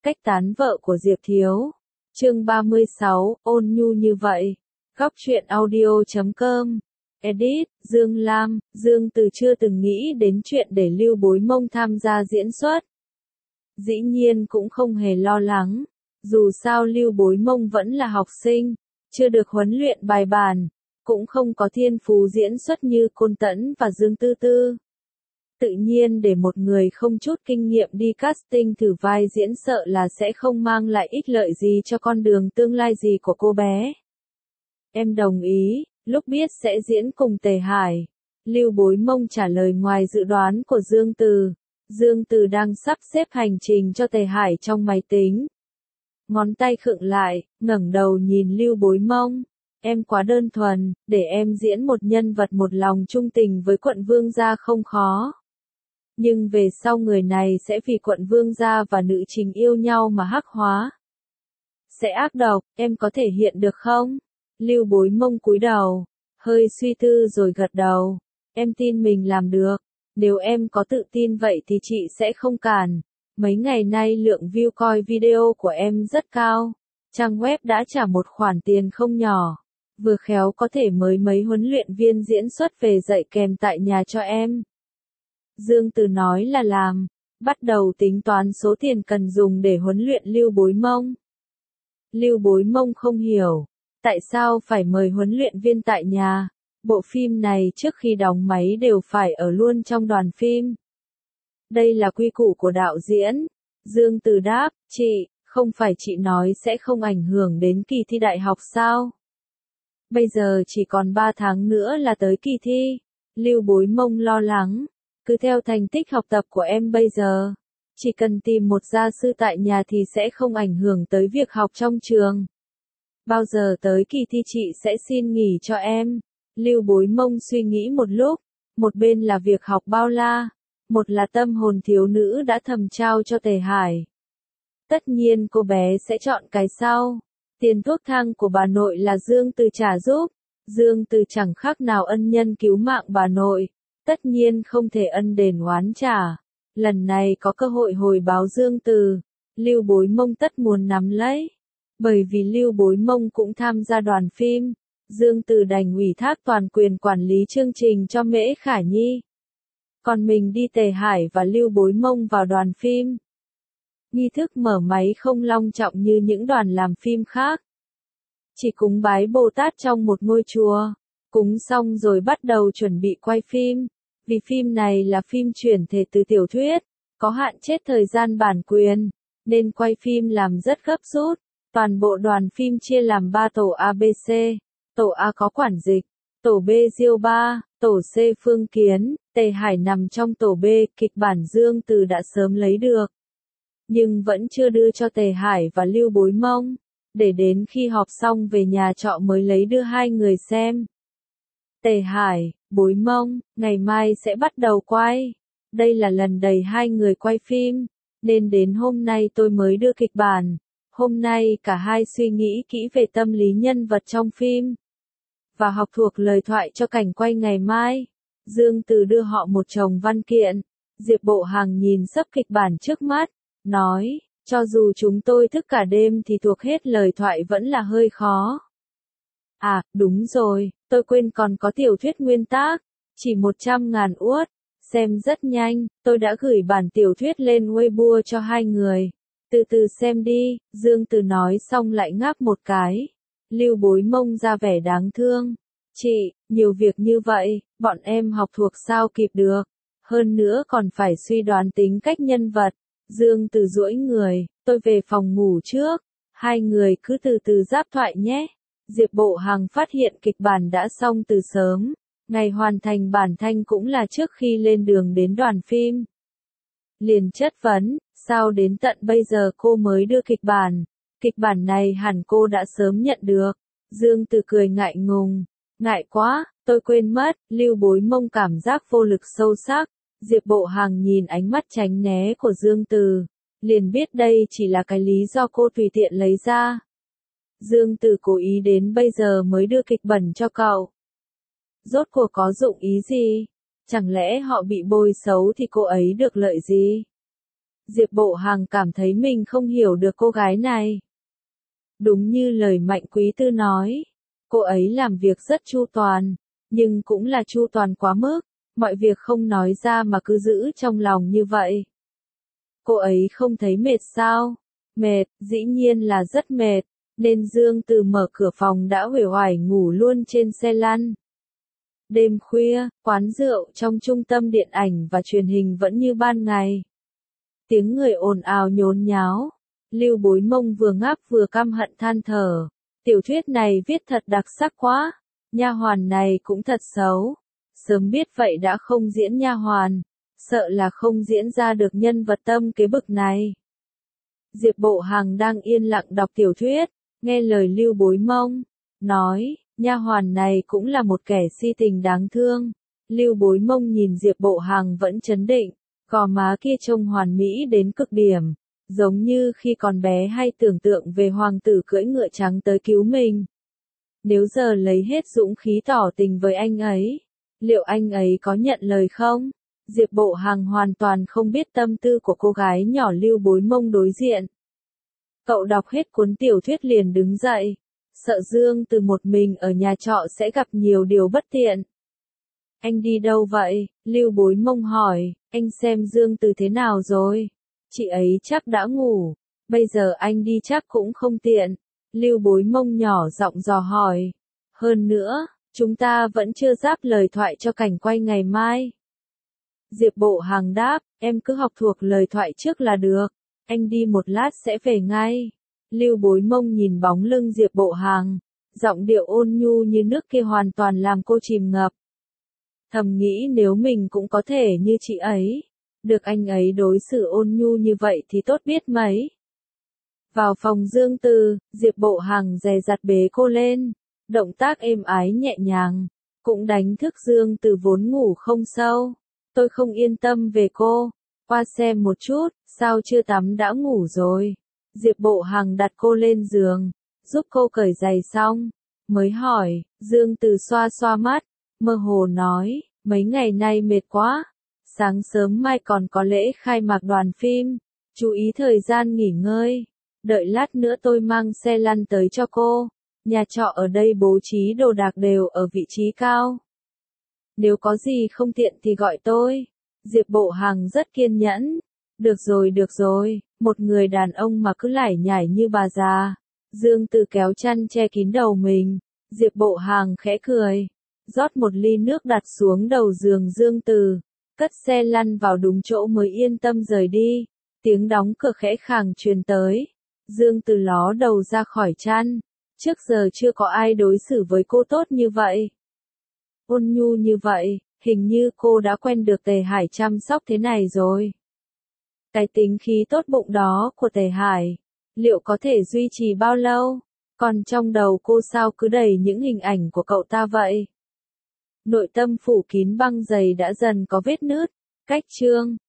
Cách tán vợ của Diệp Thiếu. Chương 36, ôn nhu như vậy. Góc truyện audio.com. Edit, Dương Lam. Dương Từ chưa từng nghĩ đến chuyện để Lưu Bối Mông tham gia diễn xuất. Dĩ nhiên cũng không hề lo lắng. Dù sao Lưu Bối Mông vẫn là học sinh, chưa được huấn luyện bài bản, cũng không có thiên phú diễn xuất như Côn Tẫn và Dương Tư Tư. Tự nhiên để một người không chút kinh nghiệm đi casting thử vai diễn sợ là sẽ không mang lại ích lợi gì cho con đường tương lai gì của cô bé. Em đồng ý, lúc biết sẽ diễn cùng Tề Hải. Lưu Bối Mông trả lời ngoài dự đoán của Dương Từ. Dương Từ đang sắp xếp hành trình cho Tề Hải trong máy tính. Ngón tay khựng lại, ngẩng đầu nhìn Lưu Bối Mông. Em quá đơn thuần, để em diễn một nhân vật một lòng trung tình với quận Vương gia không khó. Nhưng về sau người này sẽ vì quận Vương gia và nữ chính yêu nhau mà hắc hóa. Sẽ ác độc, em có thể hiện được không? Lưu Bối Mông cúi đầu, hơi suy tư rồi gật đầu. Em tin mình làm được. Nếu em có tự tin vậy thì chị sẽ không cản. Mấy ngày nay lượng view coi video của em rất cao. Trang web đã trả một khoản tiền không nhỏ. Vừa khéo có thể mời mấy huấn luyện viên diễn xuất về dạy kèm tại nhà cho em. Dương Từ nói là làm, bắt đầu tính toán số tiền cần dùng để huấn luyện Lưu Bối Mông. Lưu Bối Mông không hiểu, tại sao phải mời huấn luyện viên tại nhà, bộ phim này trước khi đóng máy đều phải ở luôn trong đoàn phim. Đây là quy củ của đạo diễn. Dương Từ đáp, chị, không phải chị nói sẽ không ảnh hưởng đến kỳ thi đại học sao? Bây giờ chỉ còn 3 tháng nữa là tới kỳ thi. Lưu Bối Mông lo lắng. Cứ theo thành tích học tập của em bây giờ, chỉ cần tìm một gia sư tại nhà thì sẽ không ảnh hưởng tới việc học trong trường. Bao giờ tới kỳ thi chị sẽ xin nghỉ cho em. Lưu Bối Mông suy nghĩ một lúc, một bên là việc học bao la, một là tâm hồn thiếu nữ đã thầm trao cho Tề Hải. Tất nhiên cô bé sẽ chọn cái sau. Tiền thuốc thang của bà nội là Dương Từ trả giúp. Dương Từ chẳng khác nào ân nhân cứu mạng bà nội. Tất nhiên không thể ân đền oán trả. Lần này có cơ hội hồi báo Dương Từ, Lưu Bối Mông tất muốn nắm lấy. Bởi vì Lưu Bối Mông cũng tham gia đoàn phim, Dương Từ đành ủy thác toàn quyền quản lý chương trình cho Mễ Khả Nhi. Còn mình đi Tề Hải và Lưu Bối Mông vào đoàn phim. Nghi thức mở máy không long trọng như những đoàn làm phim khác. Chỉ cúng bái Bồ Tát trong một ngôi chùa. Cúng xong rồi bắt đầu chuẩn bị quay phim. Vì phim này là phim chuyển thể từ tiểu thuyết, có hạn chết thời gian bản quyền, nên quay phim làm rất gấp rút. Toàn bộ đoàn phim chia làm 3 tổ ABC. Tổ A có Quản Dịch, tổ B Diêu Ba, tổ C Phương Kiến. Tề Hải nằm trong tổ B. Kịch bản Dương Từ đã sớm lấy được, nhưng vẫn chưa đưa cho Tề Hải và Lưu Bối Mông, để đến khi họp xong về nhà trọ mới lấy đưa hai người xem. Tề Hải, Bối Mông, ngày mai sẽ bắt đầu quay. Đây là lần đầy hai người quay phim, nên đến hôm nay tôi mới đưa kịch bản. Hôm nay cả hai suy nghĩ kỹ về tâm lý nhân vật trong phim, và học thuộc lời thoại cho cảnh quay ngày mai. Dương Từ đưa họ một chồng văn kiện. Diệp Bộ Hằng nhìn sấp kịch bản trước mắt, nói, cho dù chúng tôi thức cả đêm thì thuộc hết lời thoại vẫn là hơi khó. À, đúng rồi, tôi quên còn có tiểu thuyết nguyên tác, chỉ 100.000 USD, xem rất nhanh, tôi đã gửi bản tiểu thuyết lên Weibo cho hai người. Từ từ xem đi, Dương Từ nói xong lại ngáp một cái. Lưu Bối Mông ra vẻ đáng thương. Chị, nhiều việc như vậy, bọn em học thuộc sao kịp được. Hơn nữa còn phải suy đoán tính cách nhân vật. Dương Từ duỗi người, tôi về phòng ngủ trước. Hai người cứ từ từ giáp thoại nhé. Diệp Bộ Hằng phát hiện kịch bản đã xong từ sớm. Ngày hoàn thành bản thanh cũng là trước khi lên đường đến đoàn phim. Liền chất vấn, sao đến tận bây giờ cô mới đưa kịch bản? Kịch bản này hẳn cô đã sớm nhận được. Dương Từ cười ngại ngùng. Ngại quá, tôi quên mất. Lưu Bối Mông cảm giác vô lực sâu sắc. Diệp Bộ Hằng nhìn ánh mắt tránh né của Dương Từ, liền biết đây chỉ là cái lý do cô tùy tiện lấy ra. Dương Từ cố ý đến bây giờ mới đưa kịch bẩn cho cậu. Rốt cuộc có dụng ý gì? Chẳng lẽ họ bị bôi xấu thì cô ấy được lợi gì? Diệp Bộ Hằng cảm thấy mình không hiểu được cô gái này. Đúng như lời Mạnh Quý Tư nói, cô ấy làm việc rất chu toàn, nhưng cũng là chu toàn quá mức, mọi việc không nói ra mà cứ giữ trong lòng như vậy. Cô ấy không thấy mệt sao? Mệt, dĩ nhiên là rất mệt, nên Dương Từ mở cửa phòng đã uể oải ngủ luôn trên xe lăn. Đêm khuya, quán rượu trong trung tâm điện ảnh và truyền hình vẫn như ban ngày. Tiếng người ồn ào nhốn nháo. Lưu Bối Mông vừa ngáp vừa căm hận than thở. Tiểu thuyết này viết thật đặc sắc quá. Nha hoàn này cũng thật xấu. Sớm biết vậy đã không diễn nha hoàn. Sợ là không diễn ra được nhân vật tâm kế bực này. Diệp Bộ Hằng đang yên lặng đọc tiểu thuyết, nghe lời Lưu Bối Mông. Nói, nha hoàn này cũng là một kẻ si tình đáng thương. Lưu Bối Mông nhìn Diệp Bộ Hằng vẫn trấn định, gò má kia trông hoàn mỹ đến cực điểm. Giống như khi còn bé hay tưởng tượng về hoàng tử cưỡi ngựa trắng tới cứu mình. Nếu giờ lấy hết dũng khí tỏ tình với anh ấy, liệu anh ấy có nhận lời không? Diệp Bộ Hằng hoàn toàn không biết tâm tư của cô gái nhỏ Lưu Bối Mông đối diện. Cậu đọc hết cuốn tiểu thuyết liền đứng dậy, sợ Dương Từ một mình ở nhà trọ sẽ gặp nhiều điều bất tiện. Anh đi đâu vậy? Lưu Bối Mông hỏi, anh xem Dương Từ thế nào rồi? Chị ấy chắc đã ngủ, bây giờ anh đi chắc cũng không tiện. Lưu Bối Mông nhỏ giọng dò hỏi. Hơn nữa, chúng ta vẫn chưa giáp lời thoại cho cảnh quay ngày mai. Diệp Bộ Hằng đáp, em cứ học thuộc lời thoại trước là được. Anh đi một lát sẽ về ngay. Lưu Bối Mông nhìn bóng lưng Diệp Bộ Hằng, giọng điệu ôn nhu như nước kia hoàn toàn làm cô chìm ngập. Thầm nghĩ nếu mình cũng có thể như chị ấy, được anh ấy đối xử ôn nhu như vậy thì tốt biết mấy. Vào phòng Dương Từ, Diệp Bộ Hằng dè dặt bế cô lên, động tác êm ái nhẹ nhàng, cũng đánh thức Dương Từ vốn ngủ không sâu. Tôi không yên tâm về cô, qua xem một chút, sao chưa tắm đã ngủ rồi. Diệp Bộ Hằng đặt cô lên giường, giúp cô cởi giày xong, mới hỏi. Dương Từ xoa xoa mắt, mơ hồ nói, mấy ngày nay mệt quá, sáng sớm mai còn có lễ khai mạc đoàn phim, chú ý thời gian nghỉ ngơi, đợi lát nữa tôi mang xe lăn tới cho cô, nhà trọ ở đây bố trí đồ đạc đều ở vị trí cao. Nếu có gì không tiện thì gọi tôi. Diệp Bộ Hằng rất kiên nhẫn. Được rồi, một người đàn ông mà cứ lải nhải như bà già. Dương Từ kéo chăn che kín đầu mình. Diệp Bộ Hằng khẽ cười, rót một ly nước đặt xuống đầu giường Dương Từ, cất xe lăn vào đúng chỗ mới yên tâm rời đi. Tiếng đóng cửa khẽ khàng truyền tới. Dương Từ ló đầu ra khỏi chăn. Trước giờ chưa có ai đối xử với cô tốt như vậy. Ôn nhu như vậy, hình như cô đã quen được Tề Hải chăm sóc thế này rồi. Cái tính khí tốt bụng đó của Tề Hải, liệu có thể duy trì bao lâu? Còn trong đầu cô sao cứ đầy những hình ảnh của cậu ta vậy? Nội tâm phủ kín băng dày đã dần có vết nứt. Cách chương